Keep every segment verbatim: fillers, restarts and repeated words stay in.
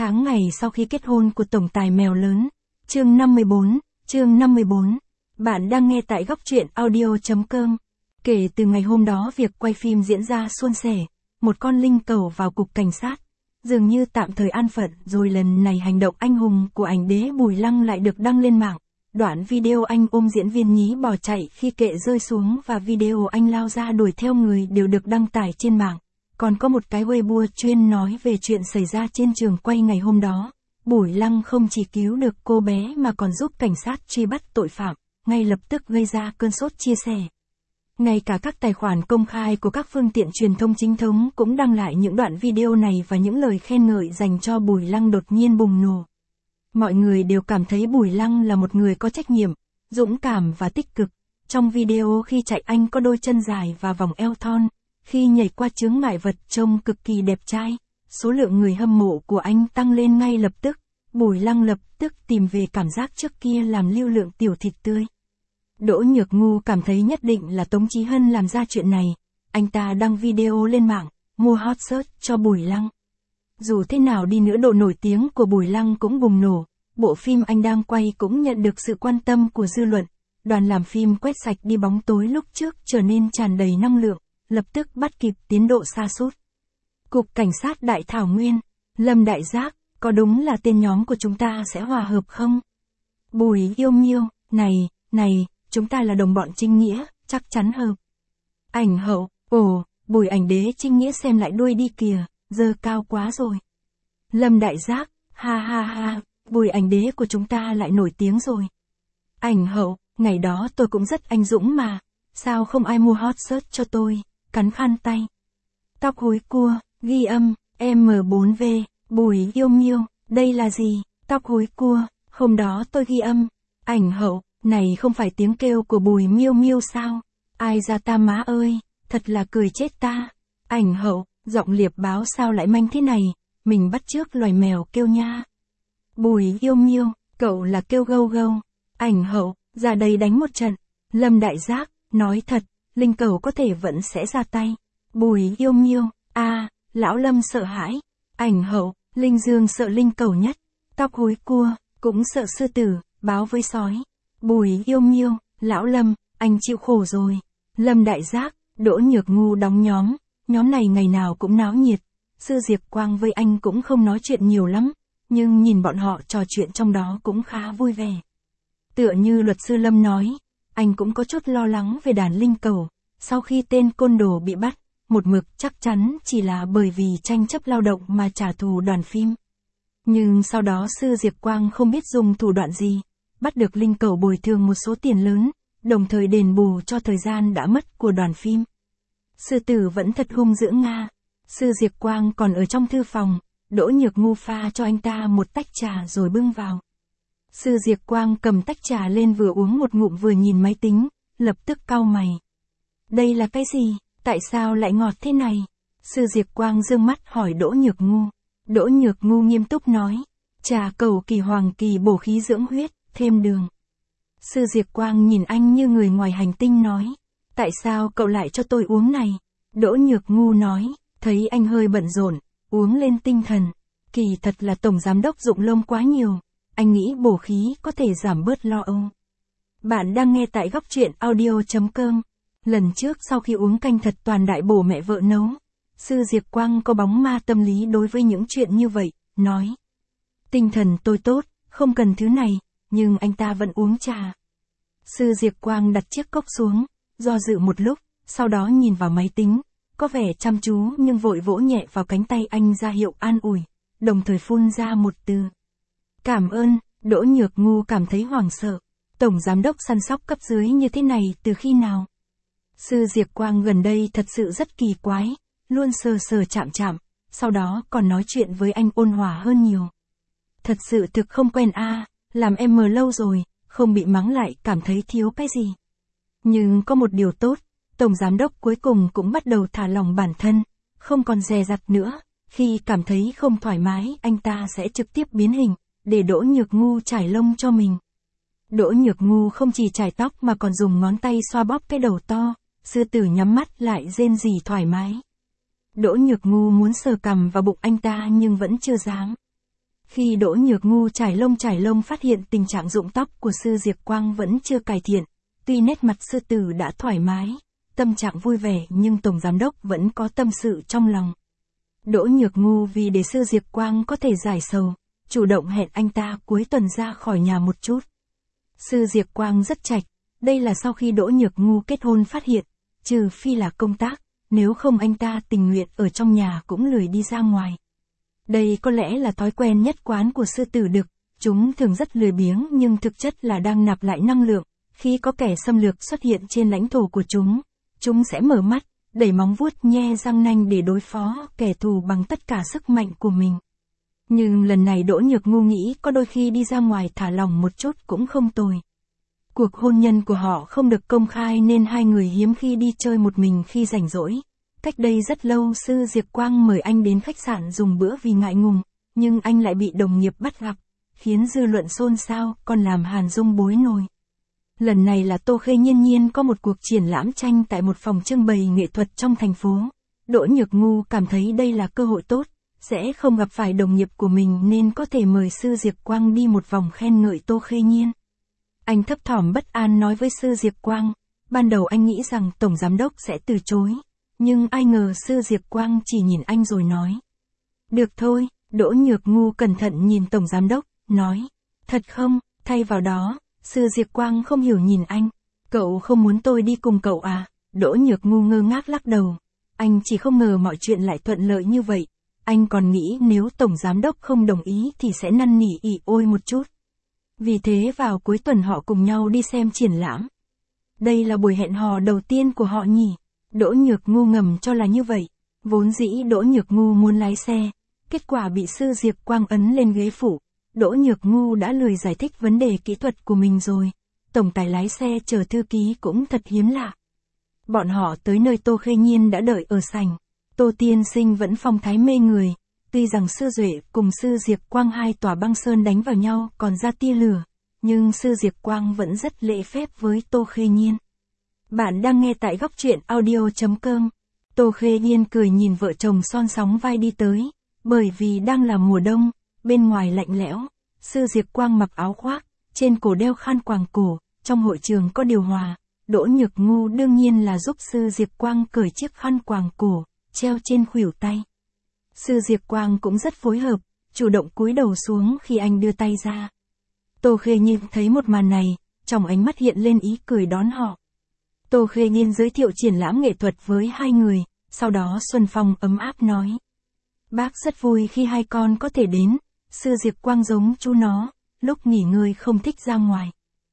tháng ngày sau khi kết hôn của tổng tài mèo lớn. Chương năm mươi bốn, chương năm mươi bốn. Bạn đang nghe tại góc truyện audio chấm com. Kể từ ngày hôm đó việc quay phim diễn ra suôn sẻ, một con linh cẩu vào cục cảnh sát, dường như tạm thời an phận, rồi lần này hành động anh hùng của ảnh đế Bùi Lăng lại được đăng lên mạng. Đoạn video anh ôm diễn viên nhí bỏ chạy khi kệ rơi xuống và video anh lao ra đuổi theo người đều được đăng tải trên mạng. Còn có một cái Weibo chuyên nói về chuyện xảy ra trên trường quay ngày hôm đó. Bùi Lăng không chỉ cứu được cô bé mà còn giúp cảnh sát truy bắt tội phạm, ngay lập tức gây ra cơn sốt chia sẻ. Ngay cả các tài khoản công khai của các phương tiện truyền thông chính thống cũng đăng lại những đoạn video này và những lời khen ngợi dành cho Bùi Lăng đột nhiên bùng nổ. Mọi người đều cảm thấy Bùi Lăng là một người có trách nhiệm, dũng cảm và tích cực. Trong video khi chạy anh có đôi chân dài và vòng eo thon, khi nhảy qua chướng ngại vật trông cực kỳ đẹp trai. Số lượng người hâm mộ của anh tăng lên ngay lập tức. Bùi Lăng lập tức tìm về cảm giác trước kia làm lưu lượng tiểu thịt tươi. Đỗ Nhược Ngu cảm thấy nhất định là Tống Chí Hân làm ra chuyện này. Anh ta đăng video lên mạng, mua hot search cho Bùi Lăng. Dù thế nào đi nữa độ nổi tiếng của Bùi Lăng cũng bùng nổ. Bộ phim anh đang quay cũng nhận được sự quan tâm của dư luận. Đoàn làm phim quét sạch đi bóng tối lúc trước trở nên tràn đầy năng lượng, lập tức bắt kịp tiến độ sa sút. Cục Cảnh sát Đại Thảo Nguyên, Lâm Đại Giác, có đúng là tên nhóm của chúng ta sẽ hòa hợp không? Bùi Yêu Miêu, này, này, chúng ta là đồng bọn Trinh Nghĩa, chắc chắn hợp. Ảnh Hậu, ồ, Bùi ảnh đế Trinh Nghĩa xem lại đuôi đi kìa, giờ cao quá rồi. Lâm Đại Giác, ha ha ha, Bùi ảnh đế của chúng ta lại nổi tiếng rồi. Ảnh Hậu, ngày đó tôi cũng rất anh dũng mà, sao không ai mua hot search cho tôi, cắn khăn tay. Tóc húi cua, ghi âm, M bốn V, Bùi Yêu Miêu, đây là gì? Tóc húi cua, hôm đó tôi ghi âm. Ảnh Hậu, này không phải tiếng kêu của Bùi Miêu Miêu sao? Ai ra ta má ơi, thật là cười chết ta. Ảnh Hậu, giọng liệp báo sao lại manh thế này, mình bắt chước loài mèo kêu nha. Bùi Yêu Miêu, cậu là kêu gâu gâu. Ảnh Hậu, ra đây đánh một trận. Lâm Đại Giác, nói thật, linh cẩu có thể vẫn sẽ ra tay. Bùi Yêu Miêu, a, à, lão Lâm sợ hãi. Ảnh Hậu, Linh Dương sợ linh cẩu nhất. Tóc húi cua, cũng sợ sư tử, báo với sói. Bùi Yêu Miêu, lão Lâm, anh chịu khổ rồi. Lâm Đại Giác, Đỗ Nhược Ngu đóng nhóm, nhóm này ngày nào cũng náo nhiệt. Sư Diệp Quang với anh cũng không nói chuyện nhiều lắm, nhưng nhìn bọn họ trò chuyện trong đó cũng khá vui vẻ. Tựa như luật sư Lâm nói, anh cũng có chút lo lắng về đàn linh cẩu, sau khi tên côn đồ bị bắt, một mực chắc chắn chỉ là bởi vì tranh chấp lao động mà trả thù đoàn phim. Nhưng sau đó sư Diệp Quang không biết dùng thủ đoạn gì, bắt được linh cẩu bồi thường một số tiền lớn, đồng thời đền bù cho thời gian đã mất của đoàn phim. Sư tử vẫn thật hung dữ Nga. Sư Diệp Quang còn ở trong thư phòng, Đỗ Nhược Ngu pha cho anh ta một tách trà rồi bưng vào. Sư Diệp Quang cầm tách trà lên vừa uống một ngụm vừa nhìn máy tính, lập tức cau mày. Đây là cái gì, tại sao lại ngọt thế này? Sư Diệp Quang dương mắt hỏi Đỗ Nhược Ngu. Đỗ Nhược Ngu nghiêm túc nói, trà cầu kỳ hoàng kỳ bổ khí dưỡng huyết, thêm đường. Sư Diệp Quang nhìn anh như người ngoài hành tinh nói, tại sao cậu lại cho tôi uống này? Đỗ Nhược Ngu nói, thấy anh hơi bận rộn, uống lên tinh thần. Kỳ thật là tổng giám đốc dụng lông quá nhiều, anh nghĩ bổ khí có thể giảm bớt lo âu. Bạn đang nghe tại góc truyện audio chấm com. Lần trước sau khi uống canh thật toàn đại bổ mẹ vợ nấu, sư Diệp Quang có bóng ma tâm lý đối với những chuyện như vậy, nói. Tinh thần tôi tốt, không cần thứ này, nhưng anh ta vẫn uống trà. Sư Diệp Quang đặt chiếc cốc xuống, do dự một lúc, sau đó nhìn vào máy tính, có vẻ chăm chú nhưng vội vỗ nhẹ vào cánh tay anh ra hiệu an ủi, đồng thời phun ra một từ. Cảm ơn. Đỗ Nhược Ngu cảm thấy hoảng sợ. Tổng giám đốc săn sóc cấp dưới như thế này từ khi nào? Sư Diệp Quang gần đây thật sự rất kỳ quái, luôn sờ sờ chạm chạm, sau đó còn nói chuyện với anh ôn hòa hơn nhiều. Thật sự thực không quen a, à, làm em mờ lâu rồi, không bị mắng lại cảm thấy thiếu cái gì. Nhưng có một điều tốt, tổng giám đốc cuối cùng cũng bắt đầu thả lỏng bản thân, không còn dè dặt nữa, khi cảm thấy không thoải mái anh ta sẽ trực tiếp biến hình, để Đỗ Nhược Ngu trải lông cho mình. Đỗ Nhược Ngu không chỉ chải tóc mà còn dùng ngón tay xoa bóp cái đầu to, sư tử nhắm mắt lại rên rỉ thoải mái. Đỗ Nhược Ngu muốn sờ cằm vào bụng anh ta nhưng vẫn chưa dám. Khi Đỗ Nhược Ngu trải lông trải lông phát hiện tình trạng rụng tóc của Sư Diệp Quang vẫn chưa cải thiện, tuy nét mặt sư tử đã thoải mái, tâm trạng vui vẻ nhưng Tổng Giám Đốc vẫn có tâm sự trong lòng. Đỗ Nhược Ngu vì để Sư Diệp Quang có thể giải sầu, chủ động hẹn anh ta cuối tuần ra khỏi nhà một chút. Sư Diệp Quang rất chạch, đây là sau khi Đỗ Nhược Ngu kết hôn phát hiện, trừ phi là công tác, nếu không anh ta tình nguyện ở trong nhà cũng lười đi ra ngoài. Đây có lẽ là thói quen nhất quán của sư tử đực, chúng thường rất lười biếng nhưng thực chất là đang nạp lại năng lượng, khi có kẻ xâm lược xuất hiện trên lãnh thổ của chúng, chúng sẽ mở mắt, đẩy móng vuốt nhe răng nanh để đối phó kẻ thù bằng tất cả sức mạnh của mình. Nhưng lần này Đỗ Nhược Ngu nghĩ có đôi khi đi ra ngoài thả lỏng một chút cũng không tồi. Cuộc hôn nhân của họ không được công khai nên hai người hiếm khi đi chơi một mình khi rảnh rỗi. Cách đây rất lâu Sư Diệp Quang mời anh đến khách sạn dùng bữa vì ngại ngùng, nhưng anh lại bị đồng nghiệp bắt gặp, khiến dư luận xôn xao, còn làm Hàn Dung bối nổi. Lần này là Tô Khê Nhiên Nhiên có một cuộc triển lãm tranh tại một phòng trưng bày nghệ thuật trong thành phố. Đỗ Nhược Ngu cảm thấy đây là cơ hội tốt, sẽ không gặp phải đồng nghiệp của mình nên có thể mời Sư Diệp Quang đi một vòng khen ngợi Tô Khê Nhiên. Anh thấp thỏm bất an nói với Sư Diệp Quang, ban đầu anh nghĩ rằng Tổng Giám Đốc sẽ từ chối, nhưng ai ngờ Sư Diệp Quang chỉ nhìn anh rồi nói. Được thôi, Đỗ Nhược Ngu cẩn thận nhìn Tổng Giám Đốc, nói, thật không, thay vào đó, Sư Diệp Quang không hiểu nhìn anh, cậu không muốn tôi đi cùng cậu à, Đỗ Nhược Ngu ngơ ngác lắc đầu, anh chỉ không ngờ mọi chuyện lại thuận lợi như vậy, anh còn nghĩ nếu Tổng Giám Đốc không đồng ý thì sẽ năn nỉ ỉ ôi một chút. Vì thế vào cuối tuần họ cùng nhau đi xem triển lãm. Đây là buổi hẹn hò đầu tiên của họ nhỉ? Đỗ Nhược Ngu ngầm cho là như vậy. Vốn dĩ Đỗ Nhược Ngu muốn lái xe, kết quả bị Sư Diệp Quang ấn lên ghế phụ. Đỗ Nhược Ngu đã lười giải thích vấn đề kỹ thuật của mình rồi. Tổng tài lái xe chờ thư ký cũng thật hiếm lạ. Bọn họ tới nơi Tô Khê Nhiên đã đợi ở sảnh. Tô Tiên Sinh vẫn phong thái mê người. Tuy rằng Sư Duệ cùng Sư Diệp Quang hai tòa băng sơn đánh vào nhau còn ra tia lửa, nhưng Sư Diệp Quang vẫn rất lễ phép với Tô Khê Nhiên. Bạn đang nghe tại góc truyện audio chấm com. Tô Khê Nhiên cười nhìn vợ chồng son sóng vai đi tới, bởi vì đang là mùa đông, bên ngoài lạnh lẽo. Sư Diệp Quang mặc áo khoác, trên cổ đeo khăn quàng cổ, trong hội trường có điều hòa. Đỗ Nhược Ngu đương nhiên là giúp Sư Diệp Quang cởi chiếc khăn quàng cổ, treo trên khuỷu tay. Sư Diệp Quang cũng rất phối hợp, chủ động cúi đầu xuống khi anh đưa tay ra. Tô Khê Nhiên thấy một màn này, trong ánh mắt hiện lên ý cười đón họ. Tô Khê Nhiên giới thiệu triển lãm nghệ thuật với hai người, sau đó Xuân Phong ấm áp nói. Bác rất vui khi hai con có thể đến, Sư Diệp Quang giống chú nó, lúc nghỉ ngơi không thích ra ngoài.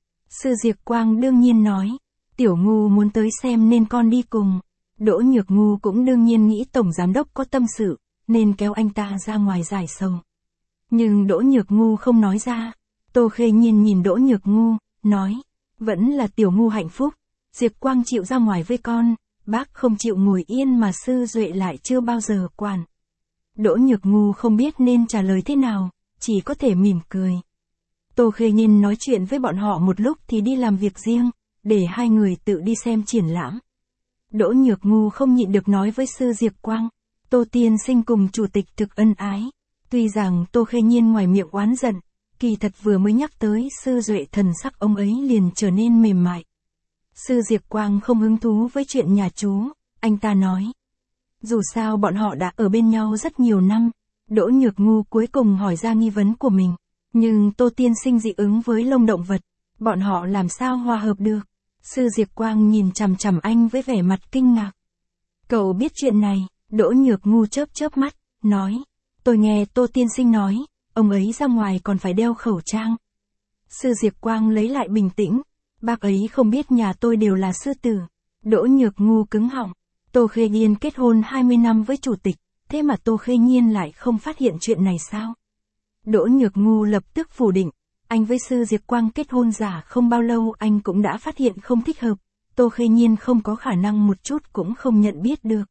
Sư Diệp Quang đương nhiên nói, Tiểu Ngu muốn tới xem nên con đi cùng. Đỗ Nhược Ngu cũng đương nhiên nghĩ Tổng Giám Đốc có tâm sự, nên kéo anh ta ra ngoài giải sầu. Nhưng Đỗ Nhược Ngu không nói ra. Tô Khê Nhiên nhìn Đỗ Nhược Ngu, nói, vẫn là Tiểu Ngu hạnh phúc, Diệp Quang chịu ra ngoài với con, bác không chịu ngồi yên mà Sư Duệ lại chưa bao giờ quản. Đỗ Nhược Ngu không biết nên trả lời thế nào, chỉ có thể mỉm cười. Tô Khê Nhiên nói chuyện với bọn họ một lúc thì đi làm việc riêng, để hai người tự đi xem triển lãm. Đỗ Nhược Ngu không nhịn được nói với Sư Diệp Quang, Tô Tiên Sinh cùng chủ tịch thực ân ái. Tuy rằng Tô Khê Nhiên ngoài miệng oán giận, kỳ thật vừa mới nhắc tới Sư Duệ thần sắc ông ấy liền trở nên mềm mại. Sư Diệp Quang không hứng thú với chuyện nhà chú, anh ta nói. Dù sao bọn họ đã ở bên nhau rất nhiều năm, Đỗ Nhược Ngu cuối cùng hỏi ra nghi vấn của mình. Nhưng Tô Tiên Sinh dị ứng với lông động vật, bọn họ làm sao hòa hợp được? Sư Diệp Quang nhìn chằm chằm anh với vẻ mặt kinh ngạc. Cậu biết chuyện này? Đỗ Nhược Ngu chớp chớp mắt, nói. Tôi nghe Tô Tiên Sinh nói, ông ấy ra ngoài còn phải đeo khẩu trang. Sư Diệp Quang lấy lại bình tĩnh. Bác ấy không biết nhà tôi đều là sư tử. Đỗ Nhược Ngu cứng họng. Tô Khê Nhiên kết hôn hai mươi năm với chủ tịch, thế mà Tô Khê Nhiên lại không phát hiện chuyện này sao? Đỗ Nhược Ngu lập tức phủ định. Anh với Sư Diệp Quang kết hôn giả không bao lâu anh cũng đã phát hiện không thích hợp. Tô Khê Nhiên không có khả năng một chút cũng không nhận biết được.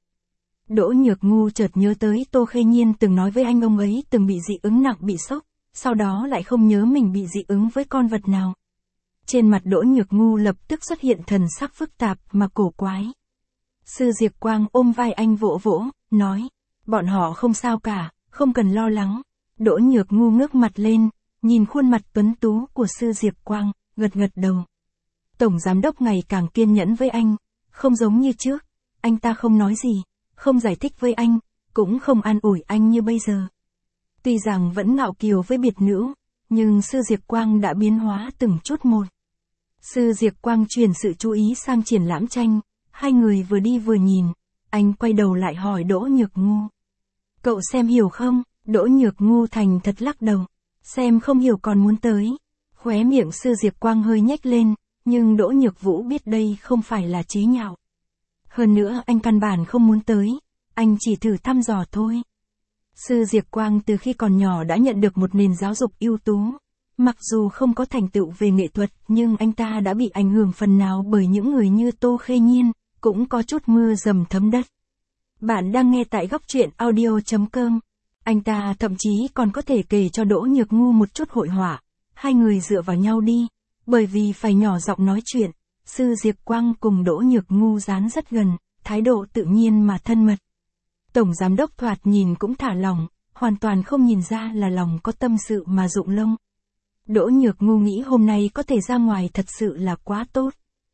Đỗ Nhược Ngu chợt nhớ tới Tô Khê Nhiên từng nói với anh ông ấy từng bị dị ứng nặng bị sốc, sau đó lại không nhớ mình bị dị ứng với con vật nào. Trên mặt Đỗ Nhược Ngu lập tức xuất hiện thần sắc phức tạp mà cổ quái. Sư Diệp Quang ôm vai anh vỗ vỗ, nói, bọn họ không sao cả, không cần lo lắng. Đỗ Nhược Ngu ngước mặt lên, nhìn khuôn mặt tuấn tú của Sư Diệp Quang, gật gật đầu. Tổng giám đốc ngày càng kiên nhẫn với anh, không giống như trước, anh ta không nói gì, không giải thích với anh, cũng không an ủi anh như bây giờ. Tuy rằng vẫn ngạo kiều với biệt nữ, nhưng Sư Diệp Quang đã biến hóa từng chút một. Sư Diệp Quang chuyển sự chú ý sang triển lãm tranh, hai người vừa đi vừa nhìn, anh quay đầu lại hỏi Đỗ Nhược Ngu. Cậu xem hiểu không? Đỗ Nhược Ngu thành thật lắc đầu, xem không hiểu còn muốn tới. Khóe miệng Sư Diệp Quang hơi nhếch lên, nhưng Đỗ Nhược Vũ biết đây không phải là chế nhạo. Hơn nữa anh căn bản không muốn tới, anh chỉ thử thăm dò thôi. Sư Diệp Quang từ khi còn nhỏ đã nhận được một nền giáo dục ưu tú. Mặc dù không có thành tựu về nghệ thuật, nhưng anh ta đã bị ảnh hưởng phần nào bởi những người như Tô Khê Nhiên, cũng có chút mưa dầm thấm đất. Bạn đang nghe tại góc truyện audio chấm com. Anh ta thậm chí còn có thể kể cho Đỗ Nhược Ngu một chút hội họa. Hai người dựa vào nhau đi, bởi vì phải nhỏ giọng nói chuyện. Sư Diệp Quang cùng Đỗ Nhược Ngu dán rất gần, thái độ tự nhiên mà thân mật. Tổng giám đốc thoạt nhìn cũng thả lòng, hoàn toàn không nhìn ra là lòng có tâm sự mà rụng lông. Đỗ Nhược Ngu nghĩ hôm nay có thể ra ngoài thật sự là quá tốt.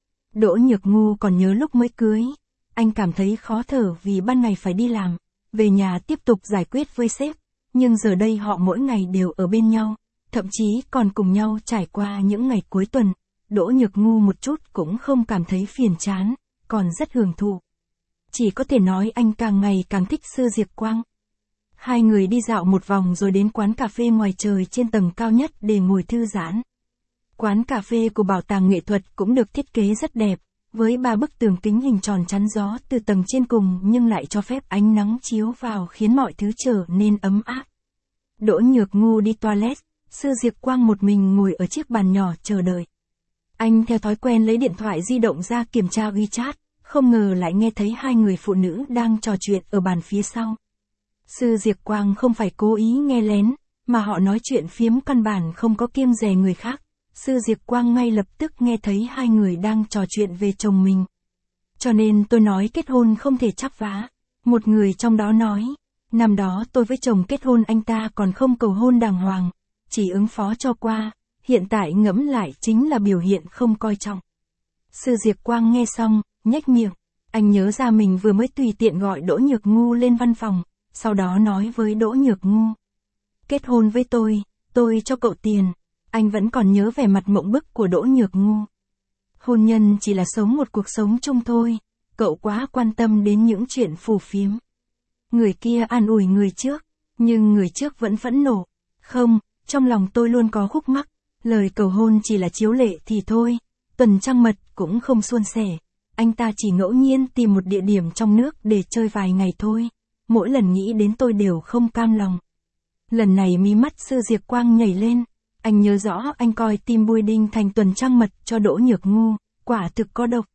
Đỗ Nhược Ngu còn nhớ lúc mới cưới, anh cảm thấy khó thở vì ban ngày phải đi làm, về nhà tiếp tục giải quyết với sếp, nhưng giờ đây họ mỗi ngày đều ở bên nhau, thậm chí còn cùng nhau trải qua những ngày cuối tuần. Đỗ Nhược Ngu một chút cũng không cảm thấy phiền chán, còn rất hưởng thụ. Chỉ có thể nói anh càng ngày càng thích Sư Diệp Quang. Hai người đi dạo một vòng rồi đến quán cà phê ngoài trời trên tầng cao nhất để ngồi thư giãn. Quán cà phê của Bảo tàng Nghệ thuật cũng được thiết kế rất đẹp, với ba bức tường kính hình tròn chắn gió từ tầng trên cùng nhưng lại cho phép ánh nắng chiếu vào khiến mọi thứ trở nên ấm áp. Đỗ Nhược Ngu đi toilet, Sư Diệp Quang một mình ngồi ở chiếc bàn nhỏ chờ đợi. Anh theo thói quen lấy điện thoại di động ra kiểm tra WeChat, không ngờ lại nghe thấy hai người phụ nữ đang trò chuyện ở bàn phía sau. Sư Diệp Quang không phải cố ý nghe lén, mà họ nói chuyện phiếm căn bản không có kiêng dè người khác. Sư Diệp Quang ngay lập tức nghe thấy hai người đang trò chuyện về chồng mình. Cho nên tôi nói kết hôn không thể chắp vá. Một người trong đó nói, năm đó tôi với chồng kết hôn anh ta còn không cầu hôn đàng hoàng, chỉ ứng phó cho qua, hiện tại ngẫm lại chính là biểu hiện không coi trọng. Sư Diệp Quang nghe xong, nhếch miệng, anh nhớ ra mình vừa mới tùy tiện gọi Đỗ Nhược Ngu lên văn phòng, sau đó nói với Đỗ Nhược Ngu. Kết hôn với tôi, tôi cho cậu tiền. Anh vẫn còn nhớ vẻ mặt mộng bức của Đỗ Nhược Ngu. Hôn nhân chỉ là sống một cuộc sống chung thôi, cậu quá quan tâm đến những chuyện phù phiếm. Người kia an ủi người trước, nhưng người trước vẫn phẫn nộ. Không, trong lòng tôi luôn có khúc mắc, lời cầu hôn chỉ là chiếu lệ thì thôi, tuần trăng mật cũng không suôn sẻ. Anh ta chỉ ngẫu nhiên tìm một địa điểm trong nước để chơi vài ngày thôi, mỗi lần nghĩ đến tôi đều không cam lòng. Lần này mí mắt Sư Diệp Quang nhảy lên. Anh nhớ rõ anh coi team building thành tuần trăng mật cho Đỗ Nhược Ngu, quả thực có độc.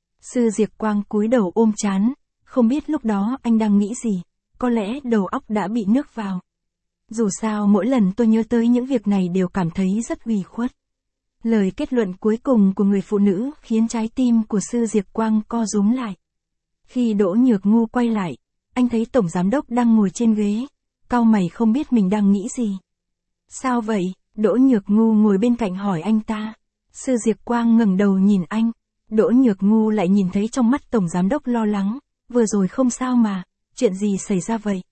Sư Diệp Quang cúi đầu ôm trán, không biết lúc đó anh đang nghĩ gì, có lẽ đầu óc đã bị nước vào. Dù sao mỗi lần tôi nhớ tới những việc này đều cảm thấy rất ủy khuất. Lời kết luận cuối cùng của người phụ nữ khiến trái tim của Sư Diệp Quang co rúm lại. Khi Đỗ Nhược Ngu quay lại, anh thấy tổng giám đốc đang ngồi trên ghế, cau mày không biết mình đang nghĩ gì. Sao vậy? Đỗ Nhược Ngu ngồi bên cạnh hỏi anh ta. Sư Diệp Quang ngẩng đầu nhìn anh. Đỗ Nhược Ngu lại nhìn thấy trong mắt tổng giám đốc lo lắng. Vừa rồi không sao mà, chuyện gì xảy ra vậy?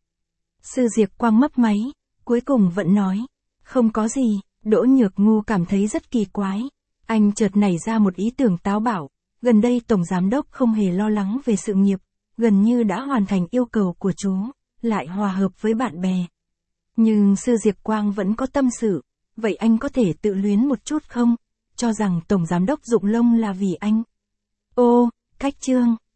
Sư Diệp Quang mấp máy, cuối cùng vẫn nói. Không có gì. Đỗ Nhược Ngu cảm thấy rất kỳ quái. Anh chợt nảy ra một ý tưởng táo bạo. Gần đây tổng giám đốc không hề lo lắng về sự nghiệp, gần như đã hoàn thành yêu cầu của chú, lại hòa hợp với bạn bè. Nhưng Sư Diệp Quang vẫn có tâm sự. Vậy anh có thể tự luyến một chút không? Cho rằng tổng giám đốc rụng lông là vì anh. Ô, cách chương.